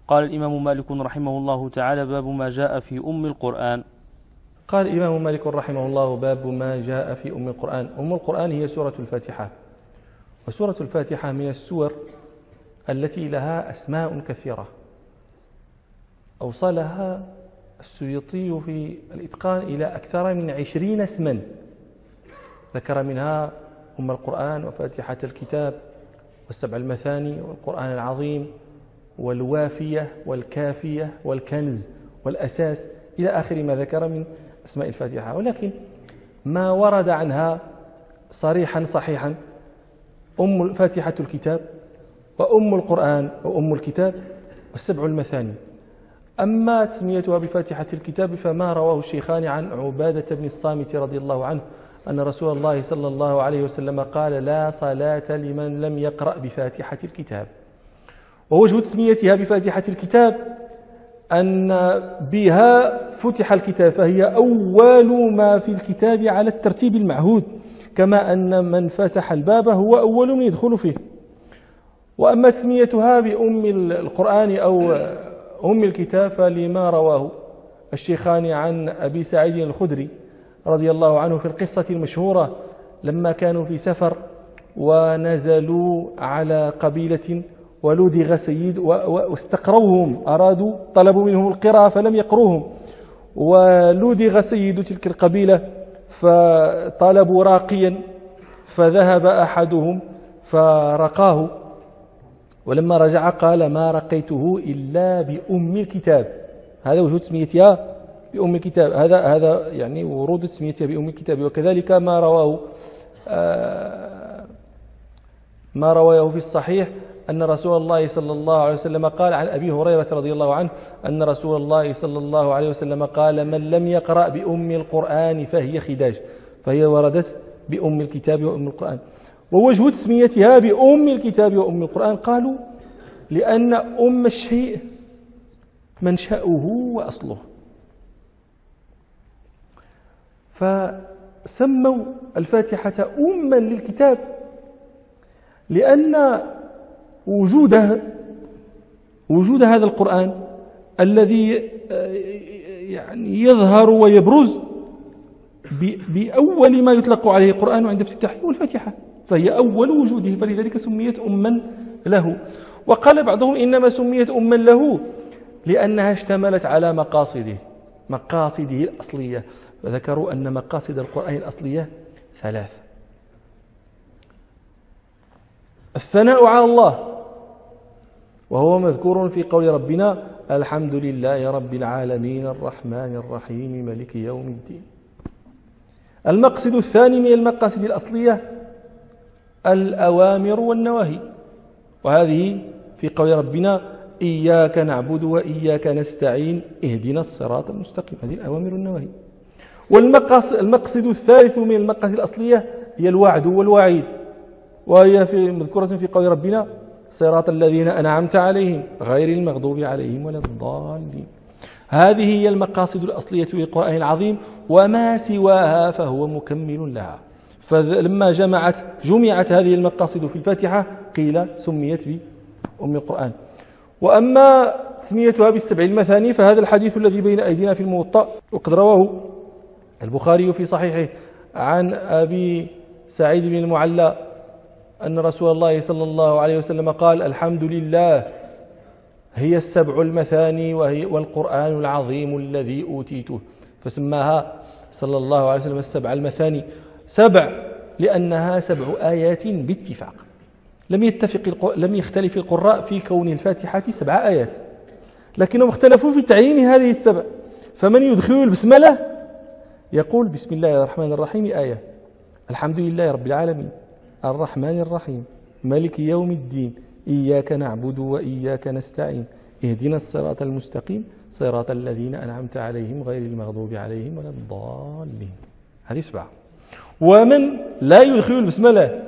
قال الإمام مالك رحمه الله تعالى: باب ما جاء في أم القرآن. قال الإمام مالك رحمه الله: باب ما جاء في أم القرآن. أم القرآن هي سورة الفاتحة، وسورة الفاتحة من السور التي لها أسماء كثيرة أوصلها السيوطي في الإتقان إلى أكثر من 20 اسما، ذكر منها أم القرآن وفاتحة الكتاب والسبع المثاني والقرآن العظيم والوافية والكافية والكنز والأساس إلى آخر ما ذكر من أسماء الفاتحة. ولكن ما ورد عنها صريحا صحيحا فاتحة الكتاب وأم القرآن وأم الكتاب والسبع المثاني. أما تسميتها بفاتحة الكتاب فما رواه الشيخان عن عبادة بن الصامت رضي الله عنه أن رسول الله صلى الله عليه وسلم قال: لا صلاة لمن لم يقرأ بفاتحة الكتاب. ووجه تسميتها بفاتحة الكتاب أن بها فتح الكتاب، فهي أول ما في الكتاب على الترتيب المعهود، كما أن من فتح الباب هو أول من يدخل فيه. وأما تسميتها بأم القرآن أو أم الكتاب فلما رواه الشيخان عن أبي سعيد الخدري رضي الله عنه في القصة المشهورة لما كانوا في سفر ونزلوا على قبيلة ولدغ سيد واستقروهم، طلبوا منهم القراءة فلم يقروهم، ولدغ سيد تلك القبيلة فطلبوا راقيا، فذهب أحدهم فرقاه، ولما رجع قال: ما رقيته إلا بأم الكتاب. هذا وجود تسميتها بأم الكتاب، هذا يعني ورود تسميتها بأم الكتاب. وكذلك ما رواه في الصحيح أن رسول الله صلى الله عليه وسلم قال عن أبي هريرة رضي الله عنه أن رسول الله صلى الله عليه وسلم قال: من لم يقرأ بأم القرآن فهي خداج. فهي وردت بأم الكتاب وأم القرآن. ووجه تسميتها بأم الكتاب وأم القرآن قالوا: لأن أم الشيء منشأه وأصله، فسموا الفاتحة أما للكتاب لأن وجود هذا القرآن الذي يعني يظهر ويبرز بأول ما يطلق عليه القرآن عند افتتاحه والفاتحة، فهي أول وجوده، فلذلك سميت أما له. وقال بعضهم إنما سميت أما له لأنها اشتملت على مقاصده الأصلية، فذكروا أن مقاصد القرآن الأصلية 3: الثناء على الله، وهو مذكور في قول ربنا: الحمد لله رب العالمين الرحمن الرحيم مالك يوم الدين. المقصد الثاني من المقاصد الأصلية الأوامر والنواهي، وهذه في قول ربنا: إياك نعبد وإياك نستعين اهدنا الصراط المستقيم. هذه الأوامر والنواهي. والمقصد الثالث من المقاصد الأصلية هي الوعد والوعيد، وهي مذكورة في قول ربنا: صراط الذين أنعمت عليهم غير المغضوب عليهم ولا الضالين. هذه هي المقاصد الأصلية للقرآن العظيم، وما سواها فهو مكمل لها. فلما جمعت هذه المقاصد في الفاتحة قيل سميت بأم القرآن. وأما تسميتها بالسبع المثاني فهذا الحديث الذي بين أيدينا في الموطأ، وقد رواه البخاري في صحيحه عن أبي سعيد بن المعلى أن رسول الله صلى الله عليه وسلم قال: الحمد لله هي السبع المثاني والقرآن العظيم الذي أوتيته. فسماها صلى الله عليه وسلم السبع المثاني 7 لأنها 7 آيات باتفاق. لم يختلف القراء في كون الفاتحة 7 آيات، لكنهم اختلفوا في تعيين هذه ال7. فمن يدخل البسملة يقول: بسم الله الرحمن الرحيم آية، الحمد لله رب العالمين الرحمن الرحيم مالك يوم الدين إياك نعبد وإياك نستعين اهدنا الصراط المستقيم صراط الذين أنعمت عليهم غير المغضوب عليهم ولا الضالين. هذه 7. ومن لا يدخل البسملة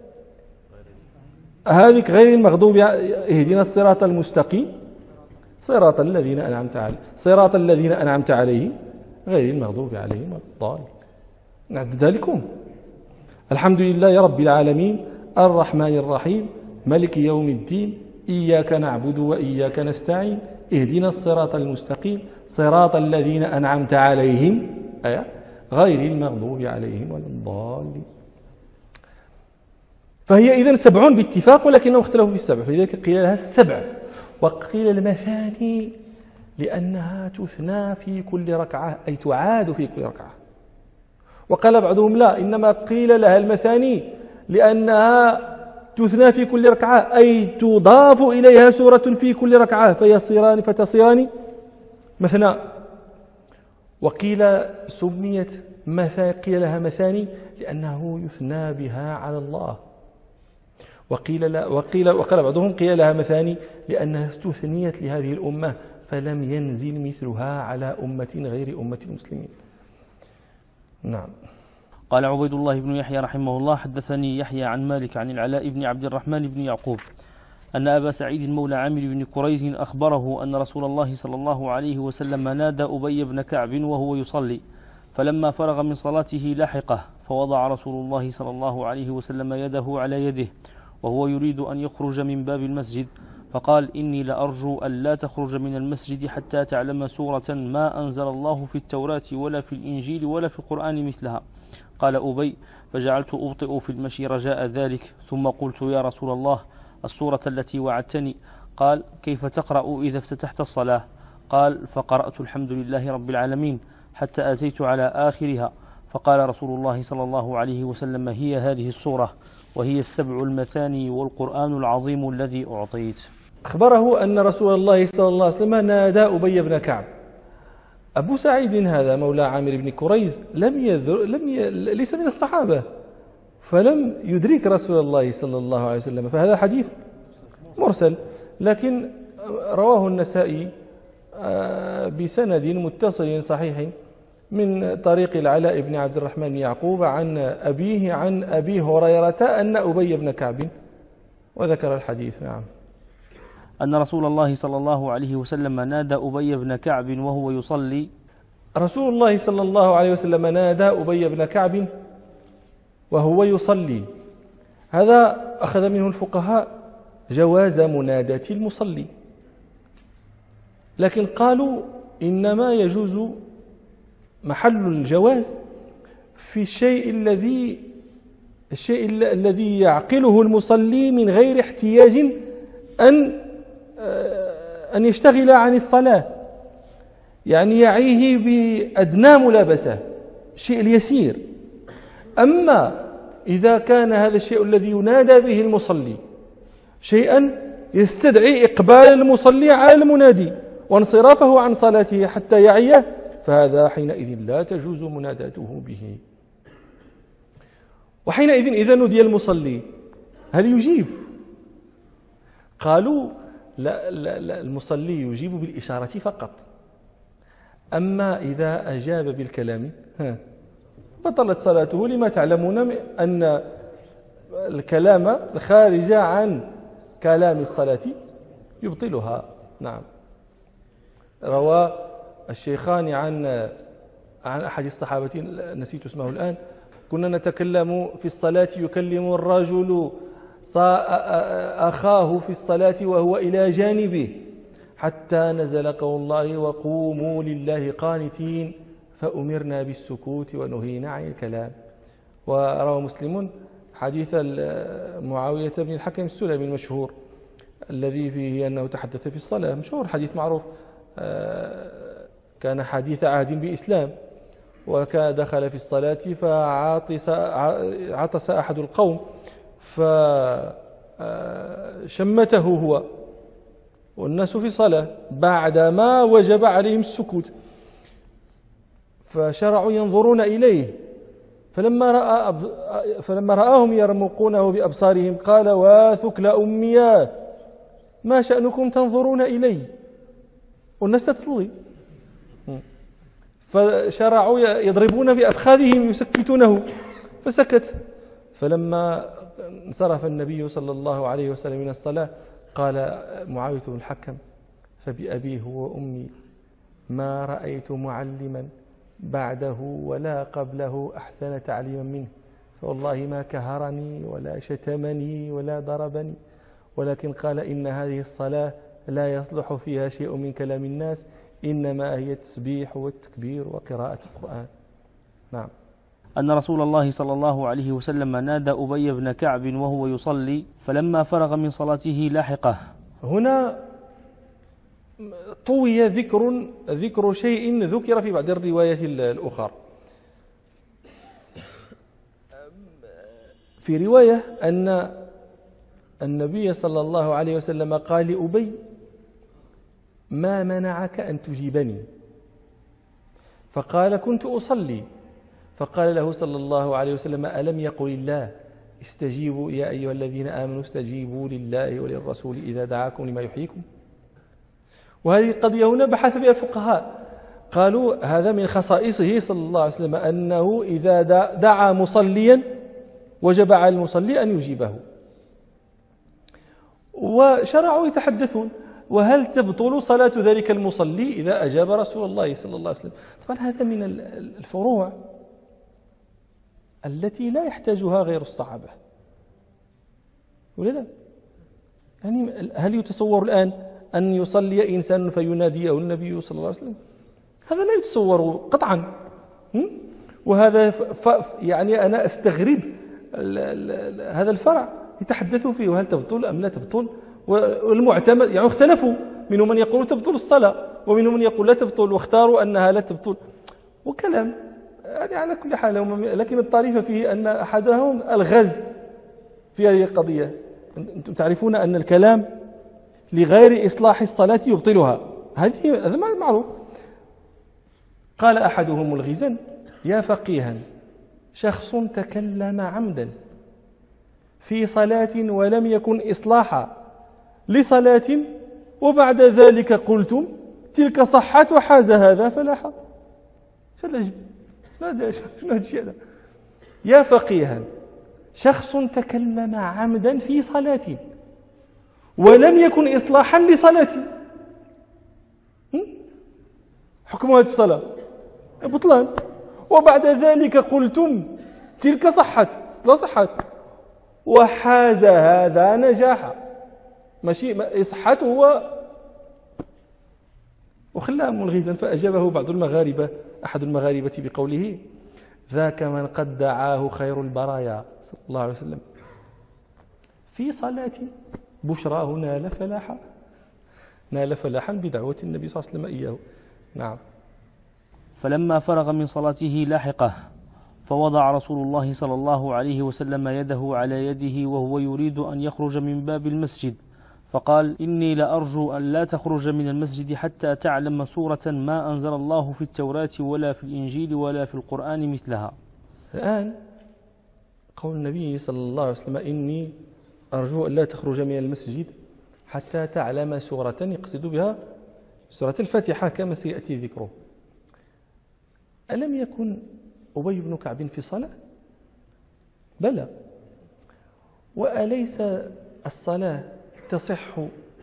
هذه غير المغضوب اهدنا الصراط المستقيم صراط الذين أنعمت عليهم غير المغضوب عليهم ولا الضالين. نعد ذلكم: الحمد لله رب العالمين الرحمن الرحيم مالك يوم الدين إياك نعبد وإياك نستعين اهدنا الصراط المستقيم صراط الذين أنعمت عليهم غير المغضوب عليهم ولا الضالين. فهي إذن 7 باتفاق، ولكنهم اختلفوا في السبع، فلذلك قيل لها 7. وقيل المثاني لأنها تثنى في كل ركعة، أي تعاد في كل ركعة. وقال بعضهم لا، إنما قيل لها المثاني لأنها تثنى في كل ركعة، أي تضاف إليها سورة في كل ركعة فتصيران مثنى. وقيل سميت قيل لها مثاني لأنه يثنى بها على الله. وقال بعضهم قيل لها مثاني لأنها استثنيت لهذه الأمة فلم ينزل مثلها على أمة غير أمة المسلمين. نعم. قال عبيد الله بن يحيى رحمه الله: حدثني يحيى عن مالك عن العلاء بن عبد الرحمن بن يعقوب أن أبا سعيد مولى عامر بن كريز أخبره أن رسول الله صلى الله عليه وسلم نادى أبي بن كعب وهو يصلي، فلما فرغ من صلاته لحقه، فوضع رسول الله صلى الله عليه وسلم يده على يده وهو يريد أن يخرج من باب المسجد، فقال: إني لأرجو أن لا تخرج من المسجد حتى تعلم سورة ما أنزل الله في التوراة ولا في الإنجيل ولا في القرآن مثلها. قال أبي: فجعلت أبطئ في المشي رجاء ذلك، ثم قلت: يا رسول الله، السورة التي وعدتني. قال: كيف تقرأ إذا افتتحت الصلاة؟ قال: فقرأت الحمد لله رب العالمين حتى أتيت على آخرها، فقال رسول الله صلى الله عليه وسلم: هي هذه السورة، وهي 7 المثاني والقرآن العظيم الذي أعطيت. أخبره أن رسول الله صلى الله عليه وسلم نادى أبي بن كعب. أبو سعيد هذا مولى عامر بن كريز ليس من الصحابة، فلم يدرك رسول الله صلى الله عليه وسلم، فهذا حديث مرسل، لكن رواه النسائي بسند متصل صحيح من طريق العلاء بن عبد الرحمن بن يعقوب عن أبيه عن أبي هريرة أن أبي بن كعب، وذكر الحديث. نعم. أن رسول الله صلى الله عليه وسلم نادى أبي بن كعب وهو يصلي. رسول الله صلى الله عليه وسلم نادى أبي بن كعب وهو يصلي. هذا أخذ منه الفقهاء جواز مناداة المصلي، لكن قالوا إنما يجوز محل الجواز في الشيء الذي يعقله المصلي من غير احتياج أن يشتغل عن الصلاة، يعني يعيه بأدنى ملابسة، الشيء اليسير. أما إذا كان هذا الشيء الذي ينادى به المصلي شيئا يستدعي إقبال المصلي على المنادي وانصرافه عن صلاته حتى يعيه، فهذا حينئذ لا تجوز مناداته به. وحينئذ إذا نودي المصلي هل يجيب؟ قالوا لا المصلي يجيب بالإشارة فقط، أما إذا أجاب بالكلام بطلت صلاته، لما تعلمون أن الكلام الخارج عن كلام الصلاة يبطلها. نعم. روى الشيخان عن أحد الصحابة نسيت اسمه الآن: كنا نتكلم في الصلاة يكلم الرجل أخاه في الصلاة وهو إلى جانبه حتى نزل قول الله: وقوموا لله قانتين، فأمرنا بالسكوت ونهينا عن الكلام. وروى مسلم حديث معاوية بن الحكم السلمي المشهور الذي فيه أنه تحدث في الصلاة، مشهور، حديث معروف، كان حديث عهد بإسلام، وكان دخل في الصلاة فعطس أحد القوم فشمته هو والناس في صلاة بعدما وجب عليهم السكوت، فشرعوا ينظرون إليه، فلما رآهم يرمقونه بأبصارهم قال: واثكل أمياه، ما شأنكم تنظرون إلي والناس تصلي؟ فشرعوا يضربون بأفخاذهم يسكتونه، فسكت. فلما انصرف النبي صلى الله عليه وسلم من الصلاة قال معاوية بن الحكم: فبأبيه وأمي ما رأيت معلما بعده ولا قبله أحسن تعليما منه، فوالله ما كهرني ولا شتمني ولا ضربني، ولكن قال إن هذه الصلاة لا يصلح فيها شيء من كلام الناس، إنما هي التسبيح والتكبير وقراءة القرآن. نعم. أن رسول الله صلى الله عليه وسلم نادى أبي بن كعب وهو يصلي فلما فرغ من صلاته لاحقه. هنا طوي ذكر شيء ذكر في بعض الروايات الأخرى. في رواية أن النبي صلى الله عليه وسلم قال لأبي: ما منعك أن تجيبني؟ فقال: كنت أصلي. فقال له صلى الله عليه وسلم: ألم يقل الله استجيبوا يا أيها الذين آمنوا استجيبوا لله وللرسول إذا دعاكم لما يحييكم؟ وهذه القضية هنا بحث فيها الفقهاء، قالوا هذا من خصائصه صلى الله عليه وسلم أنه إذا دعا مصليا وجب على المصلي أن يجيبه. وشرعوا يتحدثون: وهل تبطل صلاة ذلك المصلي إذا أجاب رسول الله صلى الله عليه وسلم؟ طبعا هذا من الفروع التي لا يحتاجها غير الصحابة، ولا لا؟ يعني هل يتصور الآن أن يصلي إنسان فيناديه النبي صلى الله عليه وسلم؟ هذا لا يتصور قطعا. وهذا يعني أنا أستغرب هذا الفرع يتحدثوا فيه، وهل تبطل أم لا تبطل؟ والمعتمد يعني اختلفوا، منهم من يقول تبطل الصلاة ومنهم من يقول لا تبطل، واختاروا أنها لا تبطل، وكلام يعني على كل حال. لكن الطريف فيه أن أحدهم الغز في هذه القضية. أنتم تعرفون أن الكلام لغير إصلاح الصلاة يبطلها، هذا معروف. قال أحدهم الغزا: يا فقيها، شخص تكلم عمدا في صلاة ولم يكن إصلاحا لصلاة وبعد ذلك قلتم تلك صحت وحاز هذا فلاحا. شو هذا الشيء هذا؟ يا فقيها، شخص تكلم عمدا في صلاة ولم يكن إصلاحا لصلاة، حكم هذه الصلاة بطلان، وبعد ذلك قلتم تلك صحت، لا صحت، وحاز هذا نجاحا، ماشي صحته هو وخلاه ملغزا. فأجابه بعض المغاربة، أحد المغاربة بقوله: ذاك من قد دعاه خير البرايا صلى الله عليه وسلم في صلاة بشراه نال فلاحا بدعوة النبي صلى الله عليه وسلم إياه. نعم. فلما فرغ من صلاته لاحقه فوضع رسول الله صلى الله عليه وسلم يده على يده وهو يريد أن يخرج من باب المسجد، فقال: إني لأرجو أن لا تخرج من المسجد حتى تعلم سورة ما أنزل الله في التوراة ولا في الإنجيل ولا في القرآن مثلها. الآن قول النبي صلى الله عليه وسلم: إني أرجو أن لا تخرج من المسجد حتى تعلم سورة، يقصد بها سورة الفاتحة كما سيأتي ذكره. ألم يكن أبي بن كعب في صلاة؟ بلى. وأليس الصلاة تصح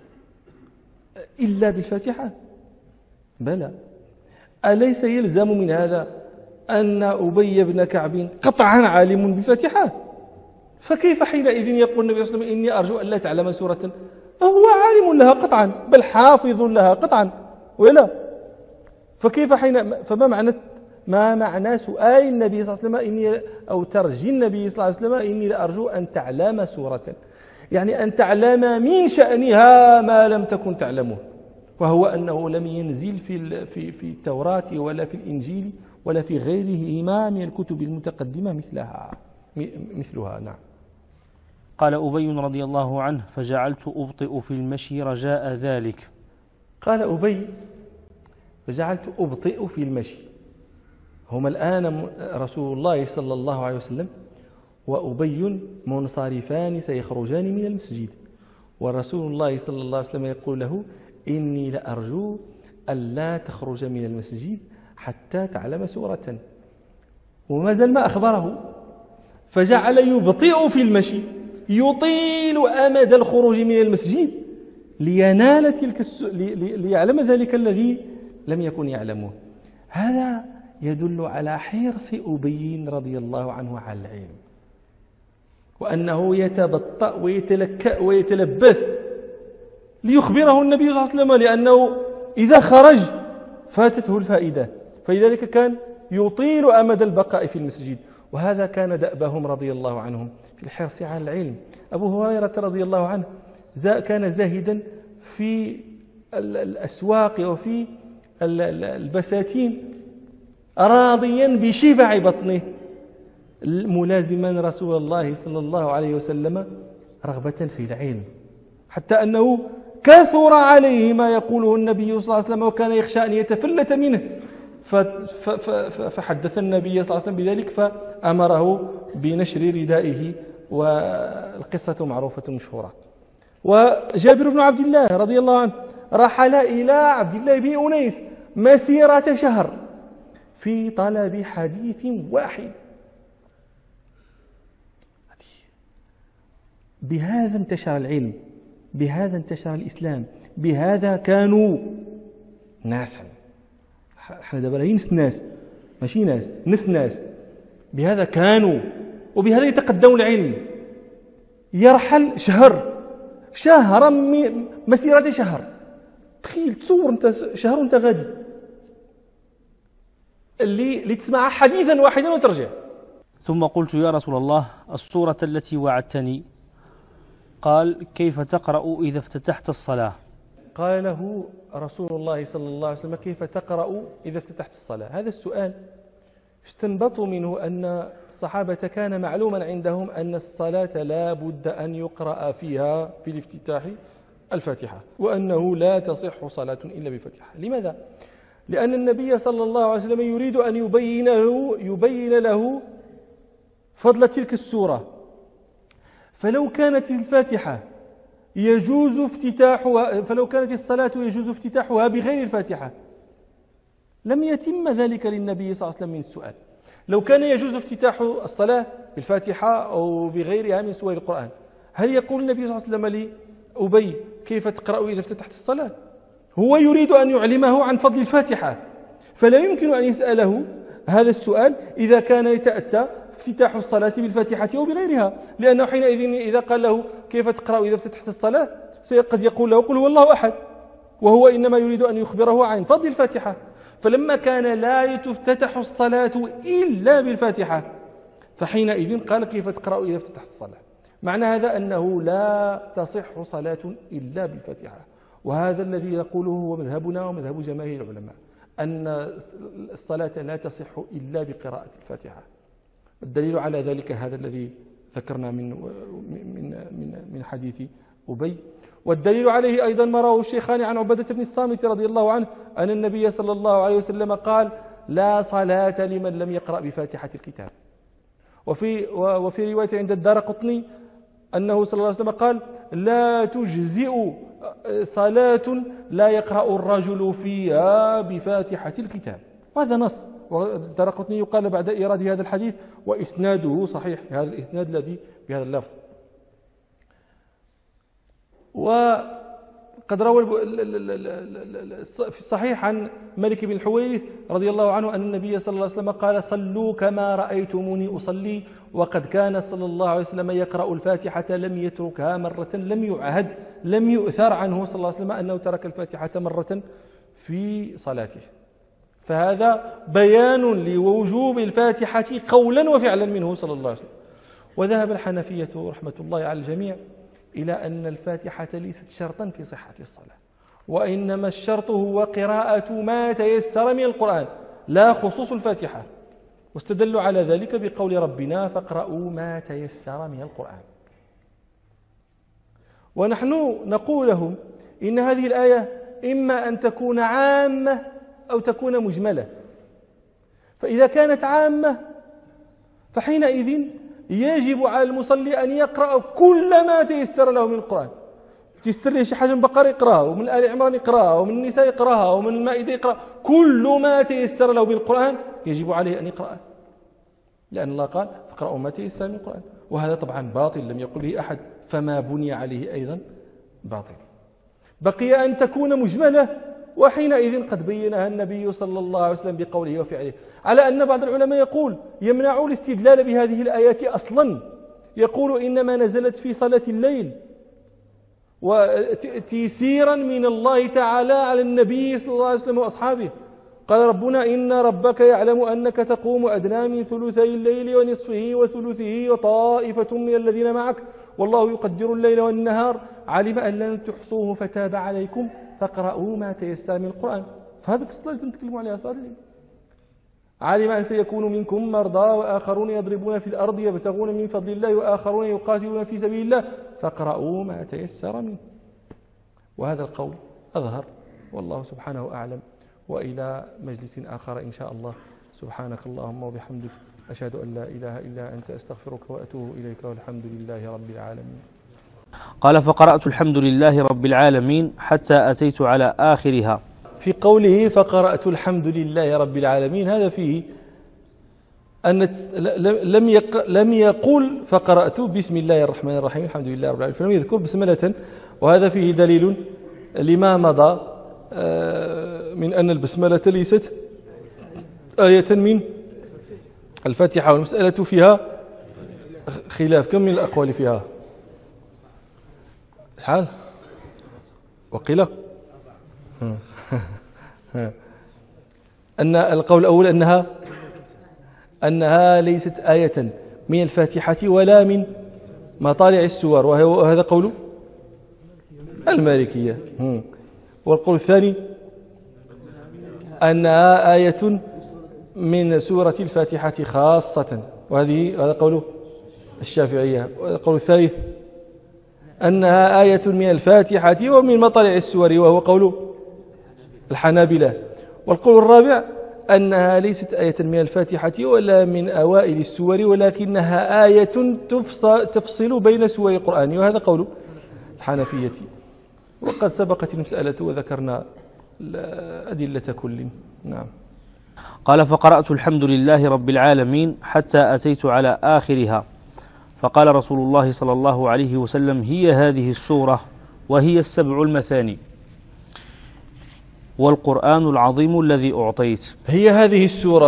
إلا بالفاتحة؟ بلى. أليس يلزم من هذا أن أبي بن كعب قطعا عالم بالفاتحة؟ فكيف حينئذ يقول النبي صلى الله عليه وسلم: إني أرجو أن لا تعلم سورة؟ هو عالم لها قطعا، بل حافظ لها قطعا، ولا؟ فكيف ما معنى سؤال النبي صلى الله عليه وسلم أو ترجي النبي صلى الله عليه وسلم: إني لأرجو أن تعلم سورة؟ يعني أن تعلم من شأنها ما لم تكن تعلمه، وهو أنه لم ينزل في التوراة ولا في الإنجيل ولا في غيرهما من الكتب المتقدمة مثلها. نعم. قال أبي رضي الله عنه: فجعلت أبطئ في المشي رجاء ذلك. قال أبي: فجعلت أبطئ في المشي. هما الآن رسول الله صلى الله عليه وسلم وأبي منصرفان سيخرجان من المسجد، ورسول الله صلى الله عليه وسلم يقول له: إني لأرجو ألا تخرج من المسجد حتى تعلم سورة، وما زال ما أخبره، فجعل يبطئ في المشي، يطيل أمد الخروج من المسجد لينال ليعلم ذلك الذي لم يكن يعلمه. هذا يدل على حرص أبي رضي الله عنه على العلم، وأنه يتبطأ ويتلكأ ويتلبث ليخبره النبي صلى الله عليه وسلم، لأنه إذا خرج فاتته الفائدة، فلذلك كان يطيل أمد البقاء في المسجد. وهذا كان دأبهم رضي الله عنهم في الحرص على العلم. أبو هريرة رضي الله عنه كان زاهدا في الأسواق وفي البساتين راضيا بشبع بطنه، ملازما رسول الله صلى الله عليه وسلم رغبة في العلم، حتى أنه كثر عليه ما يقوله النبي صلى الله عليه وسلم وكان يخشى أن يتفلت منه، فحدث النبي صلى الله عليه وسلم بذلك فأمره بنشر ردائه، والقصة معروفة مشهورة. وجابر بن عبد الله رضي الله عنه رحل إلى عبد الله بن أنيس مسيرة شهر في طلب حديث واحد. بهذا انتشر العلم، بهذا انتشر الإسلام، بهذا كانوا ناسا. احنا دابا لا ناس ماشي ناس، بهذا كانوا، وبهذا يتقدموا العلم. يرحل شهرا مسيرة شهر، تخيل تصور انت شهر وانت غادي اللي تسمع حديثا واحدا وترجع. ثم قلت يا رسول الله السورة التي وعدتني، قال كيف تقرأ إذا افتتحت الصلاة؟ قال له رسول الله صلى الله عليه وسلم كيف تقرأ إذا افتتحت الصلاة؟ هذا السؤال استنبطوا منه أن الصحابة كان معلوما عندهم أن الصلاة لا بد أن يقرأ فيها في الافتتاح الفاتحة، وأنه لا تصح صلاة إلا بفتحة. لماذا؟ لأن النبي صلى الله عليه وسلم يريد أن يبين له فضل تلك السورة. فلو كانت الفاتحة يجوز افتتاحها، فلو كانت الصلاة يجوز افتتاحها بغير الفاتحة لم يتم ذلك للنبي صلى الله عليه وسلم من السؤال. لو كان يجوز افتتاح الصلاة بالفاتحة أو بغيرها من سور القرآن، هل يقول النبي صلى الله عليه وسلم لأبي كيف تقرأ إذا افتتحت الصلاة؟ هو يريد أن يعلمه عن فضل الفاتحة، فلا يمكن أن يسأله هذا السؤال إذا كان يتأتى افتتاح الصلاة بالفاتحة أو بغيرها، لأنه حينئذ إذا قال له كيف تقرأ إذا افتتحت الصلاة قد يقول له قل هو الله أحد، وهو إنما يريد أن يخبره عن فضل الفاتحة. فلما كان لا تفتتح الصلاة إلا بالفاتحة فحينئذ قال كيف تقرأ إذا افتتحت الصلاة. معنى هذا أنه لا تصح صلاة إلا بالفاتحة، وهذا الذي يقوله هو مذهبنا ومذهب جماهير العلماء، أن الصلاة لا تصح إلا بقراءة الفاتحة. الدليل على ذلك هذا الذي ذكرنا من حديث أبي. والدليل عليه أيضا ما رواه الشيخان عن عبادة بن الصامت رضي الله عنه أن النبي صلى الله عليه وسلم قال لا صلاة لمن لم يقرأ بفاتحة الكتاب. وفي رواية عند الدارقطني أنه صلى الله عليه وسلم قال لا تجزئ صلاة لا يقرأ الرجل فيها بفاتحة الكتاب. وهذا نص، والدارقطني يقال بعد إيراد هذا الحديث وإسناده صحيح، هذا الإسناد الذي بهذا اللفظ. وقد روى في الصحيح عن مالك بن الحويرث رضي الله عنه أن النبي صلى الله عليه وسلم قال صلوا كما رأيتموني أصلي، وقد كان صلى الله عليه وسلم يقرأ الفاتحة لم يتركها مرة لم يؤثر عنه صلى الله عليه وسلم أنه ترك الفاتحة مرة في صلاته. فهذا بيان لوجوب الفاتحة قولا وفعلا منه صلى الله عليه وسلم. وذهب الحنفية رحمة الله على الجميع إلى أن الفاتحة ليست شرطا في صحة الصلاة، وإنما الشرط هو قراءة ما تيسر من القرآن لا خصوص الفاتحة. واستدلوا على ذلك بقول ربنا فاقرأوا ما تيسر من القرآن. ونحن نقول لهم إن هذه الآية إما أن تكون عامة أو تكون مجملة. فإذا كانت عامة فحينئذ يجب على المصلي أن يقرأ كل ما تيسر له من القرآن. تيسر له شي حاجة من بقرة يقرأها، ومن آل عمران يقرأها، ومن النساء يقرأها، ومن المائدة يقرأ، كل ما تيسر له من القرآن يجب عليه أن يقرأه، لأن الله قال فاقرأوا ما تيسر من القرآن. وهذا طبعا باطل لم يقل به أحد، فما بني عليه أيضا باطل. بقي أن تكون مجملة، وحينئذ قد بينها النبي صلى الله عليه وسلم بقوله وفعله، على أن بعض العلماء يقول يمنع الاستدلال بهذه الآيات أصلا يقول إنما نزلت في صلاة الليل وتيسيرا من الله تعالى على النبي صلى الله عليه وسلم وأصحابه. قال ربنا إن ربك يعلم أنك تقوم أدنى من ثلثي الليل ونصفه وثلثه وطائفة من الذين معك والله يقدر الليل والنهار علم أن لن تحصوه فتاب عليكم فاقرؤوا ما تيسر من القرآن. فهذه الصلاة اللي نتكلموا عليها صلاة الليل. علم أن سيكون منكم مرضى وآخرون يضربون في الأرض يبتغون من فضل الله وآخرون يقاتلون في سبيل الله فاقرؤوا ما تيسر منه. وهذا القول أظهر والله سبحانه أعلم. وإلى مجلس آخر إن شاء الله. سبحانك اللهم وبحمدك أشهد أن لا إله إلا أنت أستغفرك وأتوب إليك والحمد لله رب العالمين. قال فقرأت الحمد لله رب العالمين حتى أتيت على آخرها. في قوله فقرأت الحمد لله رب العالمين هذا فيه أن لم يقل فقرأت بسم الله الرحمن الرحيم الحمد لله رب العالمين، فلم يذكر بسملة، وهذا فيه دليل لما مضى من أن البسملة ليست آية من الفاتحة، والمسألة فيها خلاف. كم من الأقوال فيها؟ شحال؟ وقيل أن القول الأول أنها ليست آية من الفاتحة ولا من مطالع السور، وهذا قول المالكية. والقول الثاني أنها آية من سورة الفاتحة خاصة، وهذا قول الشافعية. والقول الثالث أنها آية من الفاتحة ومن مطالع السور، وهو قول الحنابلة. والقول الرابع أنها ليست آية من الفاتحة ولا من أوائل السور، ولكنها آية تفصل بين سور القرآن، وهذا قول الحنفية. وقد سبقت المسألة وذكرنا أدلة كل. نعم. قال فقرأت الحمد لله رب العالمين حتى أتيت على آخرها، فقال رسول الله صلى الله عليه وسلم هي هذه السورة وهي السبع المثاني والقرآن العظيم الذي أعطيت. هي هذه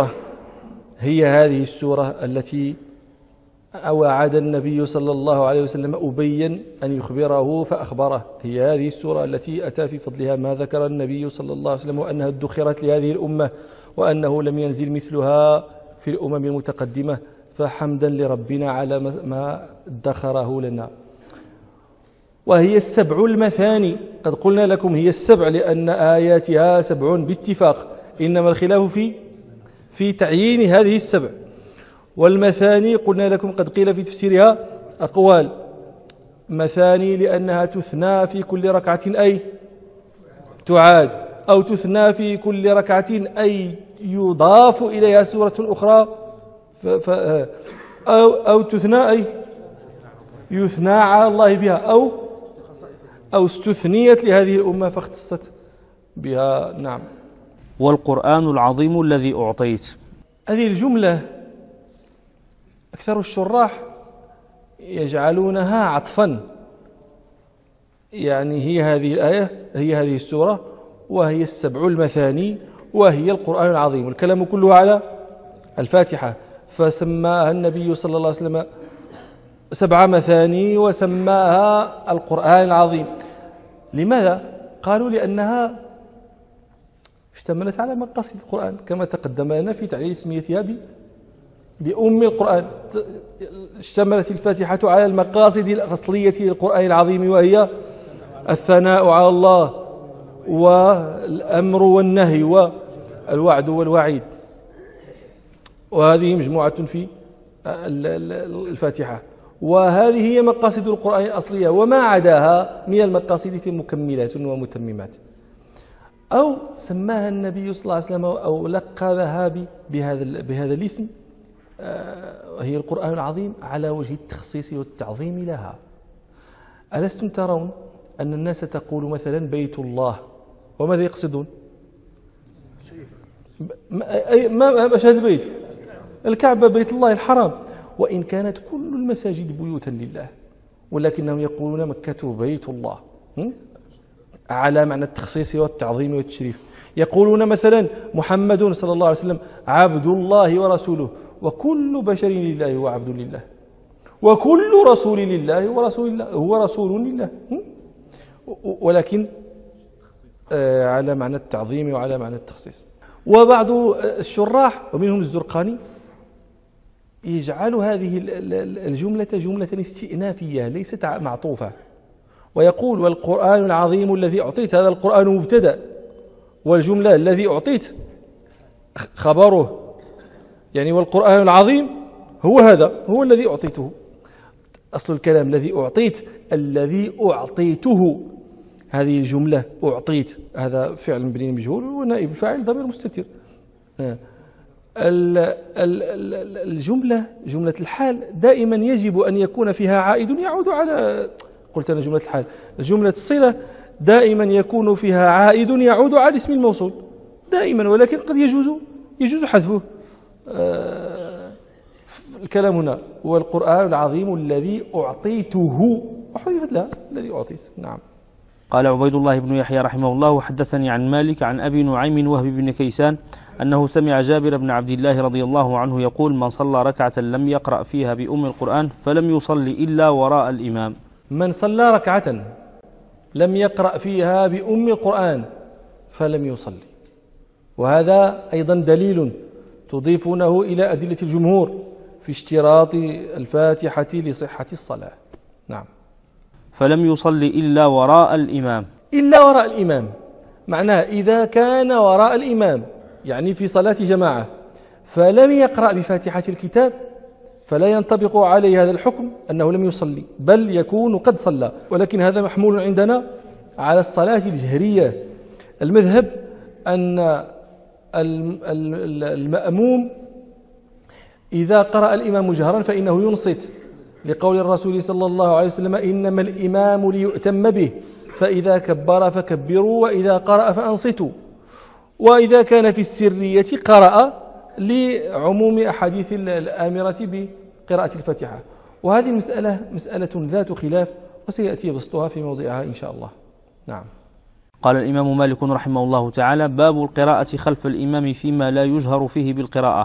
السورة التي وعد النبي صلى الله عليه وسلم أبيا أن يخبره فأخبره. هي هذه السورة التي أتى في فضلها ما ذكر النبي صلى الله عليه وسلم، وأنها ادخرت لهذه الأمة، وأنه لم ينزل مثلها في الأمم المتقدمة، فحمدا لربنا على ما ادخره لنا. وهي السبع المثاني، قد قلنا لكم هي السبع لأن آياتها سبع باتفاق، إنما الخلاف في تعيين هذه السبع. والمثاني قلنا لكم قد قيل في تفسيرها أقوال. مثاني لأنها تثنى في كل ركعة أي تعاد، أو تثنى في كل ركعة أي يضاف إليها سورة أخرى، أو تثنى أي يثنى على الله بها، أو استثنيت لهذه الأمة فاختصت بها. نعم. والقرآن العظيم الذي أعطيت. هذه الجملة أكثر الشراح يجعلونها عطفا، يعني هي هذه الآية هي هذه السورة وهي السبع المثاني وهي القرآن العظيم، والكلام كله على الفاتحة، فسماها النبي صلى الله عليه وسلم سبع مثاني وسماها القرآن العظيم. لماذا؟ قالوا لأنها اشتملت على مقاصد القرآن كما تقدم لنا في تعليل اسميتها بأم القرآن. اشتملت الفاتحة على المقاصد الأصلية للقرآن العظيم، وهي الثناء على الله والأمر والنهي والوعد والوعيد، وهذه مجموعة في الفاتحة، وهذه هي مقاصد القرآن الأصلية، وما عداها من المقاصد في مكملات ومتممات. أو سماها النبي صلى الله عليه وسلم أو لقبها بهذا الاسم، هي القرآن العظيم على وجه التخصيص والتعظيم لها. ألستم ترون أن الناس تقول مثلا بيت الله، وماذا يقصدون؟ مش هذا البيت؟ الكعبة، بيت الله الحرام، وإن كانت كل المساجد بيوتا لله، ولكنهم يقولون مكة بيت الله على معنى التخصيص والتعظيم والتشريف. يقولون مثلا محمد صلى الله عليه وسلم عبد الله ورسوله، وكل بشر لله هو عبد لله. وكل رسول لله هو رسول لله، ولكن على معنى التعظيم وعلى معنى التخصيص. وبعض الشراح ومنهم الزرقاني يجعل هذه الجملة جملة استئنافية ليست معطوفة، ويقول والقرآن العظيم الذي أعطيت، هذا القرآن مبتدأ، والجملة الذي أعطيت خبره، يعني والقرآن العظيم هو هذا، هو الذي أعطيته. أصل الكلام الذي أعطيت، الذي أعطيته، هذه الجملة أعطيت هذا فعل مبني مجهول ونائب الفاعل ضمير مستتر. الجملة جملة الحال دائما يجب أن يكون فيها عائد يعود على، قلت أنا جملة الحال، الجملة الصلة دائما يكون فيها عائد يعود على اسم الموصول دائما، ولكن قد يجوز حذفه. الكلام هنا هو القرآن العظيم الذي أعطيته، وحذفت لا الذي أعطيت. نعم. قال عبيد الله بن يحيى رحمه الله: وحدثني عن مالك عن أبي نعيم وهب بن كيسان أنه سمع جابر بن عبد الله رضي الله عنه يقول: من صلى ركعة لم يقرأ فيها بأم القرآن فلم يصلي إلا وراء الإمام. من صلى ركعة لم يقرأ فيها بأم القرآن فلم يصلي. وهذا أيضا دليل تضيفونه إلى أدلة الجمهور في اشتراط الفاتحة لصحة الصلاة. نعم. فلم يصلي إلا وراء الإمام. إلا وراء الإمام معناه إذا كان وراء الإمام يعني في صلاة جماعة فلم يقرأ بفاتحة الكتاب فلا ينطبق عليه هذا الحكم أنه لم يصلي، بل يكون قد صلى، ولكن هذا محمول عندنا على الصلاة الجهرية. المذهب أن المأموم إذا قرأ الإمام جهرا فإنه ينصت، لقول الرسول صلى الله عليه وسلم: إنما الإمام ليؤتم به، فإذا كبر فكبروا وإذا قرأ فأنصتوا. وإذا كان في السرية قرأ لعموم أحاديث الآمرة بقراءة الفاتحة. وهذه المسألة مسألة ذات خلاف وسيأتي بسطها في موضعها إن شاء الله. نعم. قال الإمام مالك رحمه الله تعالى: باب القراءة خلف الإمام فيما لا يجهر فيه بالقراءة.